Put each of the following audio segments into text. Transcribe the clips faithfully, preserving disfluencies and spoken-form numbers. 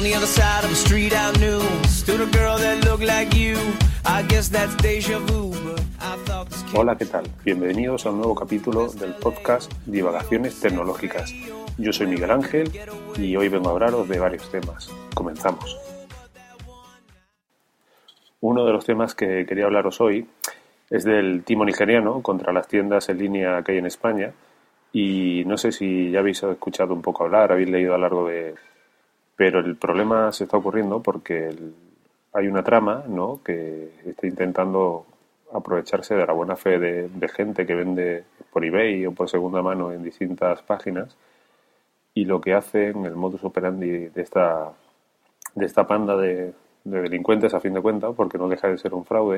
the other side of the street I knew stood a girl that looked like you. I guess that's déjà vu, but I thought this kid... Hola, ¿qué tal? Bienvenidos a un nuevo capítulo del podcast Divagaciones Tecnológicas. Yo soy Miguel Ángel y hoy vengo a hablaros de varios temas. Comenzamos. Uno de los temas que quería hablaros hoy es del timo nigeriano contra las tiendas en línea que hay en España. Y no sé si ya habéis escuchado un poco hablar, habéis leído a lo largo de... Pero el problema se está ocurriendo porque el... hay una trama, ¿no?, que está intentando aprovecharse de la buena fe de, de gente que vende por eBay o por segunda mano en distintas páginas. Y lo que hacen, el modus operandi de esta, de esta panda de, de delincuentes, a fin de cuentas, porque no deja de ser un fraude,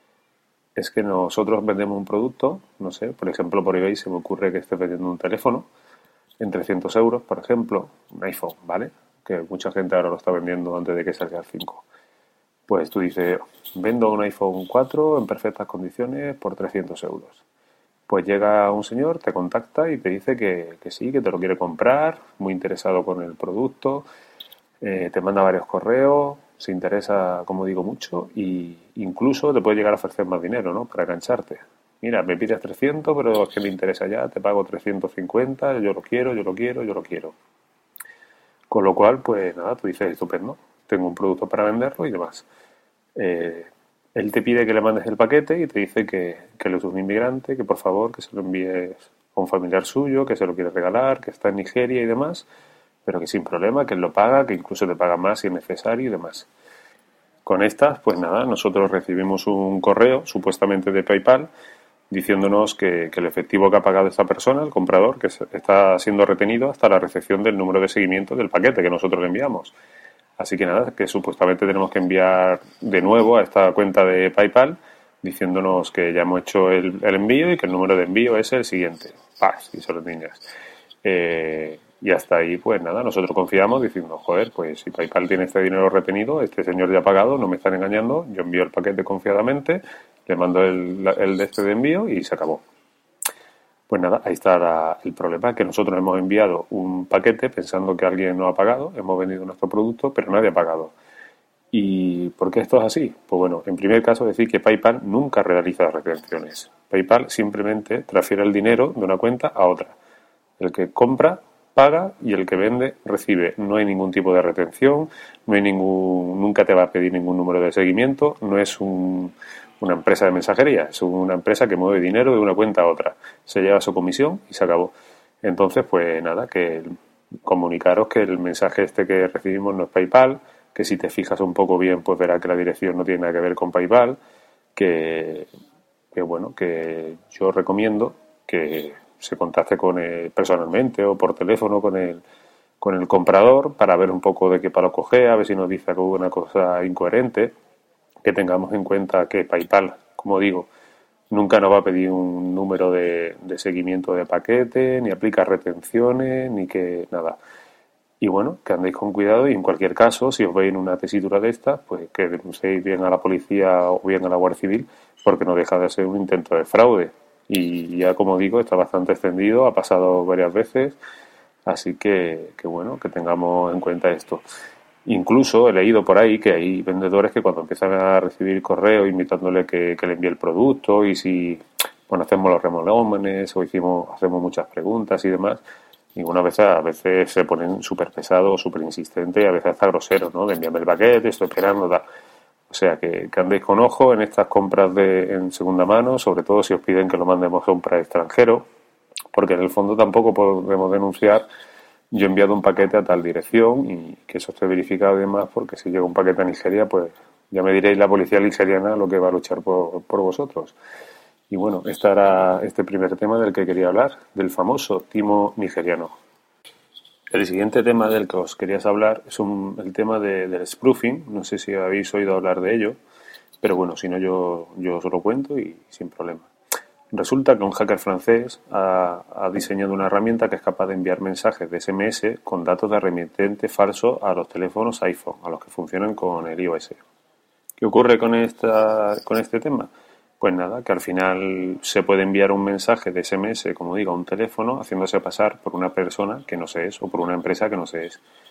es que nosotros vendemos un producto, no sé, por ejemplo, por eBay se me ocurre que estés vendiendo un teléfono en trescientos euros, por ejemplo, un iPhone, ¿vale? Que mucha gente ahora lo está vendiendo antes de que salga el cinco. Pues tú dices, vendo un iPhone cuatro en perfectas condiciones por trescientos euros. Pues llega un señor, te contacta y te dice que, que sí, que te lo quiere comprar, muy interesado con el producto, eh, te manda varios correos, se interesa, como digo, mucho, y incluso te puede llegar a ofrecer más dinero, ¿no?, para engancharte. Mira, me pides trescientos, pero es que me interesa ya, te pago trescientos cincuenta, yo lo quiero, yo lo quiero, yo lo quiero. Con lo cual, pues nada, tú dices, estupendo, tengo un producto para venderlo y demás. Eh, él te pide que le mandes el paquete y te dice que, que él es un inmigrante, que por favor que se lo envíes a un familiar suyo, que se lo quiere regalar, que está en Nigeria y demás, pero que sin problema, que él lo paga, que incluso te paga más si es necesario y demás. Con estas, pues nada, nosotros recibimos un correo, supuestamente de PayPal, diciéndonos que, que el efectivo que ha pagado esta persona, el comprador, que está siendo retenido hasta la recepción del número de seguimiento del paquete que nosotros le enviamos. Así que nada, que supuestamente tenemos que enviar de nuevo a esta cuenta de PayPal, diciéndonos que ya hemos hecho el, el envío y que el número de envío es el siguiente. Paz, y solo niñas. Eh... Y hasta ahí, pues nada, nosotros confiamos diciendo, joder, pues si PayPal tiene este dinero retenido, este señor ya ha pagado, no me están engañando, yo envío el paquete confiadamente, le mando el, el de este de envío y se acabó. Pues nada, ahí está la, el problema, que nosotros hemos enviado un paquete pensando que alguien no ha pagado, hemos vendido nuestro producto, pero nadie ha pagado. ¿Y por qué esto es así? Pues bueno, en primer caso decir que PayPal nunca realiza retenciones. PayPal simplemente transfiere el dinero de una cuenta a otra. El que compra paga y el que vende recibe. No hay ningún tipo de retención, no hay ningún, nunca te va a pedir ningún número de seguimiento, no es un, una empresa de mensajería, es una empresa que mueve dinero de una cuenta a otra. Se lleva su comisión y se acabó. Entonces, pues nada, que comunicaros que el mensaje este que recibimos no es PayPal, que si te fijas un poco bien, pues verás que la dirección no tiene nada que ver con PayPal, que, que bueno, que yo recomiendo que se contacte con él personalmente o por teléfono con el, con el comprador para ver un poco de qué palo cojea, a ver si nos dice alguna cosa incoherente, que tengamos en cuenta que PayPal, como digo, nunca nos va a pedir un número de, de seguimiento de paquete, ni aplica retenciones, ni que nada. Y bueno, que andéis con cuidado y en cualquier caso, si os veis en una tesitura de estas, pues que denunciéis bien a la policía o bien a la Guardia Civil, porque no deja de ser un intento de fraude. Y ya, como digo, está bastante extendido, ha pasado varias veces, así que, que bueno, que tengamos en cuenta esto. Incluso he leído por ahí que hay vendedores que cuando empiezan a recibir correo invitándole que, que le envíe el producto y si, bueno, hacemos los remolómenes o hicimos, hacemos muchas preguntas y demás, y una vez a veces se ponen súper pesados, súper insistentes y a veces hasta groseros, ¿no? De envíame el paquete, estoy esperando, tal. O sea, que, que andéis con ojo en estas compras de en segunda mano, sobre todo si os piden que lo mandemos a un país extranjero, porque en el fondo tampoco podemos denunciar yo he enviado un paquete a tal dirección y que eso esté verificado y demás, porque si llega un paquete a Nigeria, pues ya me diréis la policía nigeriana lo que va a luchar por, por vosotros. Y bueno, este era este primer tema del que quería hablar, del famoso timo nigeriano. El siguiente tema del que os quería hablar es un, el tema de, del spoofing. No sé si habéis oído hablar de ello, pero bueno, si no yo, yo os lo cuento y sin problema. Resulta que un hacker francés ha, ha diseñado una herramienta que es capaz de enviar mensajes de ese eme ese con datos de remitente falso a los teléfonos iPhone, a los que funcionan con el iOS. ¿Qué ocurre con, esta, con este tema? Pues nada, que al final se puede enviar un mensaje de ese eme ese, como digo, a un teléfono, haciéndose pasar por una persona que no se es o por una empresa que no se es.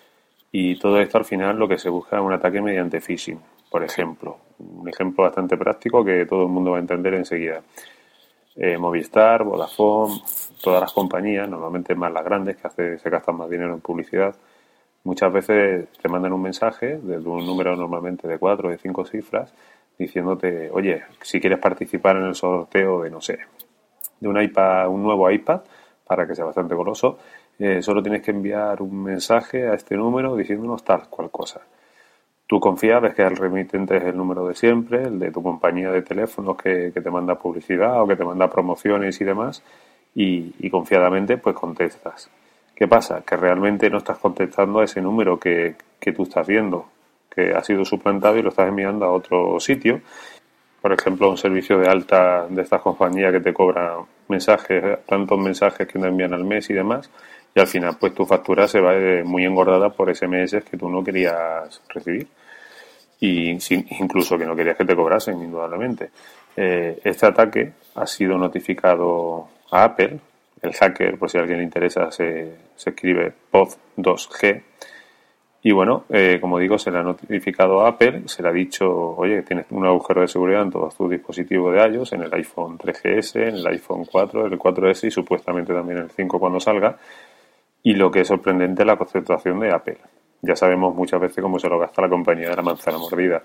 Y todo esto al final lo que se busca es un ataque mediante phishing, por ejemplo. Un ejemplo bastante práctico que todo el mundo va a entender enseguida. Eh, Movistar, Vodafone, todas las compañías, normalmente más las grandes que hace, se gastan más dinero en publicidad, muchas veces te mandan un mensaje desde un número normalmente de cuatro o de cinco cifras diciéndote, oye, si quieres participar en el sorteo de, no sé, de un iPad, un nuevo iPad, para que sea bastante goloso, eh, solo tienes que enviar un mensaje a este número diciéndonos tal cual cosa. Tú confías, ves que el remitente es el número de siempre, el de tu compañía de teléfonos que, que te manda publicidad o que te manda promociones y demás, y, y confiadamente pues contestas. ¿Qué pasa? Que realmente no estás contestando a ese número que, que tú estás viendo, que ha sido suplantado y lo estás enviando a otro sitio. Por ejemplo, un servicio de alta de estas compañías que te cobran mensajes, tantos mensajes que te envían al mes y demás, y al final pues tu factura se va muy engordada por ese eme ese que tú no querías recibir y sin, incluso que no querías que te cobrasen, indudablemente. Eh, este ataque ha sido notificado a Apple. El hacker, por si a alguien le interesa, se, se escribe P O D dos G. Y bueno, eh, como digo, se le ha notificado a Apple, se le ha dicho, oye, tienes un agujero de seguridad en todos tus dispositivos de iOS, en el iPhone tres G S, en el iPhone cuatro, el cuatro ese y supuestamente también el cinco cuando salga. Y lo que es sorprendente es la concentración de Apple. Ya sabemos muchas veces cómo se lo gasta la compañía de la manzana mordida.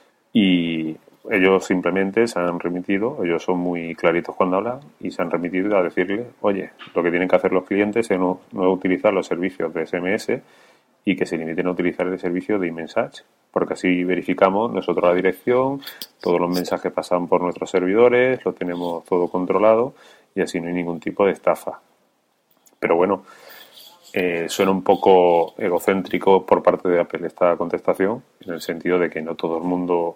Y ellos simplemente se han remitido, ellos son muy claritos cuando hablan, y se han remitido a decirle, oye, lo que tienen que hacer los clientes es no, no utilizar los servicios de ese eme ese y que se limiten a utilizar el servicio de iMessage, porque así verificamos nosotros la dirección, todos los mensajes pasan por nuestros servidores, lo tenemos todo controlado y así no hay ningún tipo de estafa. Pero bueno, Eh, suena un poco egocéntrico por parte de Apple esta contestación, en el sentido de que no todo el mundo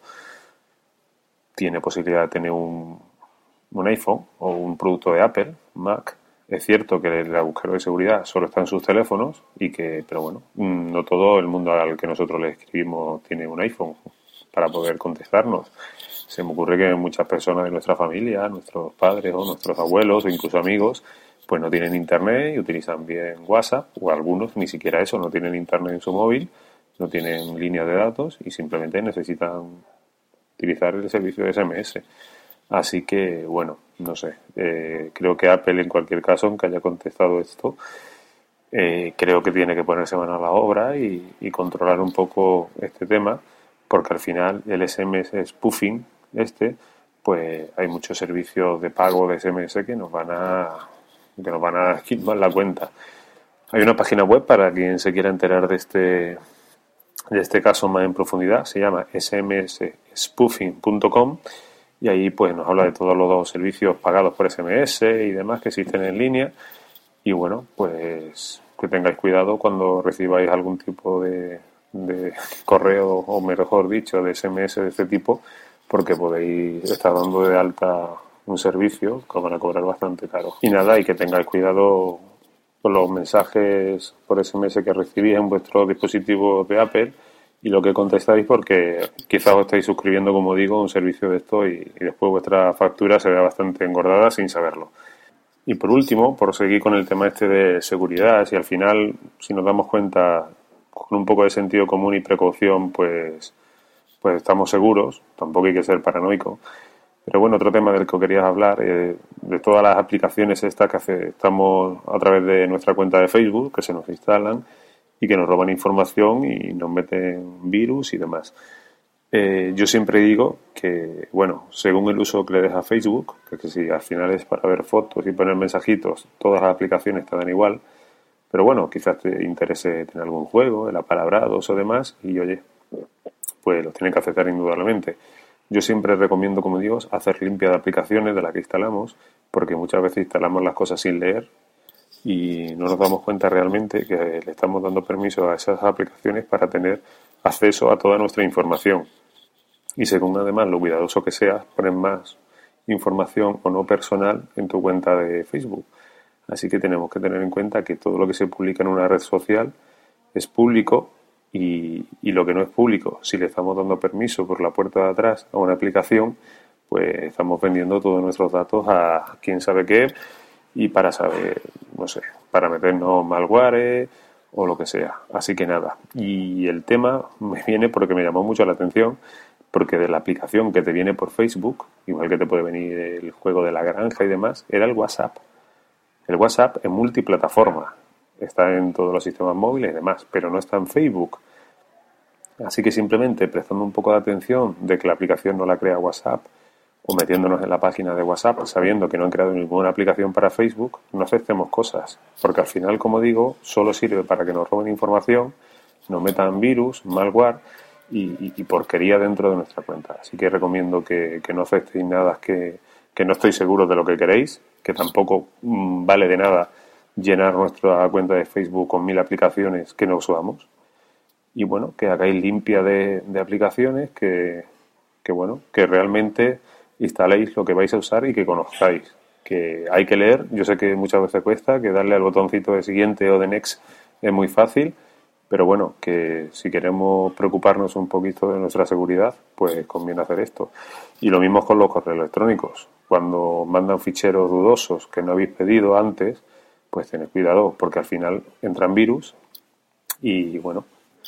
tiene posibilidad de tener un, un iPhone o un producto de Apple, Mac. Es cierto que el agujero de seguridad solo está en sus teléfonos, y que, pero bueno, no todo el mundo al que nosotros le escribimos tiene un iPhone para poder contestarnos. Se me ocurre que muchas personas de nuestra familia, nuestros padres o nuestros abuelos o incluso amigos, pues no tienen internet y utilizan bien WhatsApp, o algunos ni siquiera eso, no tienen internet en su móvil, no tienen líneas de datos y simplemente necesitan utilizar el servicio de ese eme ese. Así que, bueno, no sé, eh, creo que Apple en cualquier caso, aunque haya contestado esto, eh, creo que tiene que ponerse mano a la obra y, y controlar un poco este tema, porque al final el ese eme ese spoofing este, pues hay muchos servicios de pago de ese eme ese que nos van a que nos van a quitar la cuenta. Hay una página web para quien se quiera enterar de este de este caso más en profundidad, se llama ese eme ese spoofing punto com, y ahí pues nos habla de todos los servicios pagados por ese eme ese y demás que existen en línea. Y bueno, pues que tengáis cuidado cuando recibáis algún tipo de, de correo, o mejor dicho, de ese eme ese de este tipo, porque podéis estar dando de alta un servicio que os van a cobrar bastante caro. Y nada, y que tengáis cuidado con los mensajes por ese eme ese que recibís en vuestro dispositivo de Apple y lo que contestáis, porque quizás os estáis suscribiendo, como digo, a un servicio de esto y, y después vuestra factura se vea bastante engordada sin saberlo. Y por último, por seguir con el tema este de seguridad, si al final, si nos damos cuenta con un poco de sentido común y precaución, pues, pues estamos seguros, tampoco hay que ser paranoico. Pero bueno, otro tema del que querías hablar, eh, de todas las aplicaciones estas que hace, estamos a través de nuestra cuenta de Facebook, que se nos instalan y que nos roban información y nos meten virus y demás. Eh, yo siempre digo que, bueno, según el uso que le des a Facebook, que, que si al final es para ver fotos y poner mensajitos, todas las aplicaciones te dan igual, pero bueno, quizás te interese tener algún juego, el apalabrados o demás, y oye, pues los tienen que aceptar indudablemente. Yo siempre recomiendo, como digo, hacer limpia de aplicaciones de las que instalamos, porque muchas veces instalamos las cosas sin leer y no nos damos cuenta realmente que le estamos dando permiso a esas aplicaciones para tener acceso a toda nuestra información. Y según además lo cuidadoso que seas, pones más información o no personal en tu cuenta de Facebook. Así que tenemos que tener en cuenta que todo lo que se publica en una red social es público. Y, y lo que no es público, si le estamos dando permiso por la puerta de atrás a una aplicación, pues estamos vendiendo todos nuestros datos a quién sabe qué, y para saber, no sé, para meternos malware o lo que sea. Así que nada. Y el tema me viene porque me llamó mucho la atención, porque de la aplicación que te viene por Facebook, igual que te puede venir el juego de la granja y demás, era el WhatsApp. El WhatsApp es multiplataforma. Está en todos los sistemas móviles y demás, pero no está en Facebook. Así que simplemente prestando un poco de atención de que la aplicación no la crea WhatsApp, o metiéndonos en la página de WhatsApp sabiendo que no han creado ninguna aplicación para Facebook, no aceptemos cosas, porque al final, como digo, solo sirve para que nos roben información, nos metan virus, malware y, y, y porquería dentro de nuestra cuenta. Así que recomiendo que, que no aceptéis nada que, que no estoy seguro de lo que queréis, que tampoco mmm, vale de nada llenar nuestra cuenta de Facebook con mil aplicaciones que no usamos. Y bueno, que hagáis limpia de, de aplicaciones, que, que bueno, que realmente instaléis lo que vais a usar y que conozcáis. Que hay que leer, yo sé que muchas veces cuesta, que darle al botoncito de siguiente o de next es muy fácil, pero bueno, que si queremos preocuparnos un poquito de nuestra seguridad, pues conviene hacer esto. Y lo mismo con los correos electrónicos. Cuando mandan ficheros dudosos que no habéis pedido antes, pues tened cuidado, porque al final entran virus y bueno,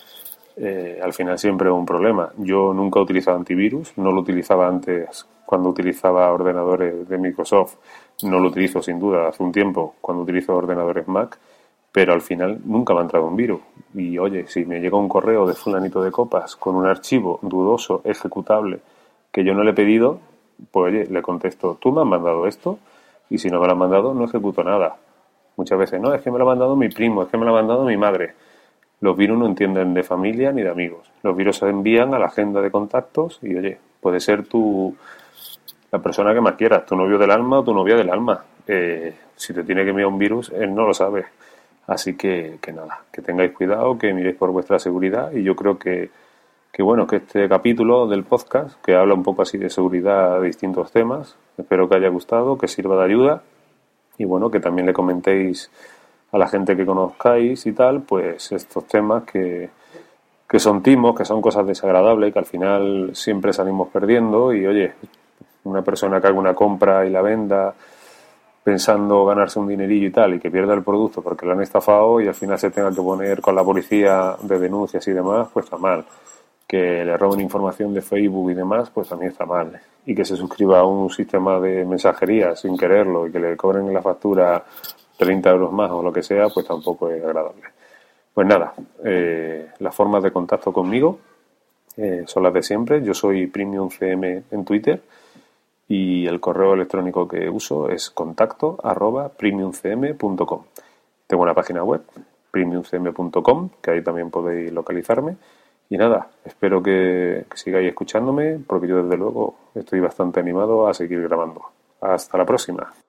eh, al final siempre es un problema. Yo nunca he utilizado antivirus, no lo utilizaba antes cuando utilizaba ordenadores de Microsoft, no lo utilizo sin duda hace un tiempo cuando utilizo ordenadores Mac, pero al final nunca me ha entrado un virus. Y oye, si me llega un correo de fulanito de copas con un archivo dudoso, ejecutable, que yo no le he pedido, pues oye, le contesto, ¿tú me has mandado esto? Y si no me lo has mandado, no ejecuto nada. Muchas veces, no, es que me lo ha mandado mi primo, es que me lo ha mandado mi madre. Los virus no entienden de familia ni de amigos. Los virus se envían a la agenda de contactos y oye, puede ser tu... la persona que más quieras, tu novio del alma o tu novia del alma. Eh, si te tiene que enviar un virus, él no lo sabe. Así que, que nada, que tengáis cuidado, que miréis por vuestra seguridad. Y yo creo que, que bueno, que este capítulo del podcast, que habla un poco así de seguridad de distintos temas, espero que haya gustado, que sirva de ayuda. Y bueno, que también le comentéis a la gente que conozcáis y tal, pues estos temas que, que son timos, que son cosas desagradables y que al final siempre salimos perdiendo. Y oye, una persona que haga una compra y la venda pensando ganarse un dinerillo y tal, y que pierda el producto porque lo han estafado y al final se tenga que poner con la policía de denuncias y demás, pues está mal. Que le roben información de Facebook y demás, pues también está mal. Y que se suscriba a un sistema de mensajería sin quererlo y que le cobren en la factura treinta euros más o lo que sea, pues tampoco es agradable. Pues nada, eh, las formas de contacto conmigo eh, son las de siempre. Yo soy Premium C M en Twitter. Y el correo electrónico que uso es contacto arroba premiumcm punto com. Tengo una página web, premiumcm punto com, que ahí también podéis localizarme. Y nada, espero que, que sigáis escuchándome, porque yo desde luego estoy bastante animado a seguir grabando. Hasta la próxima.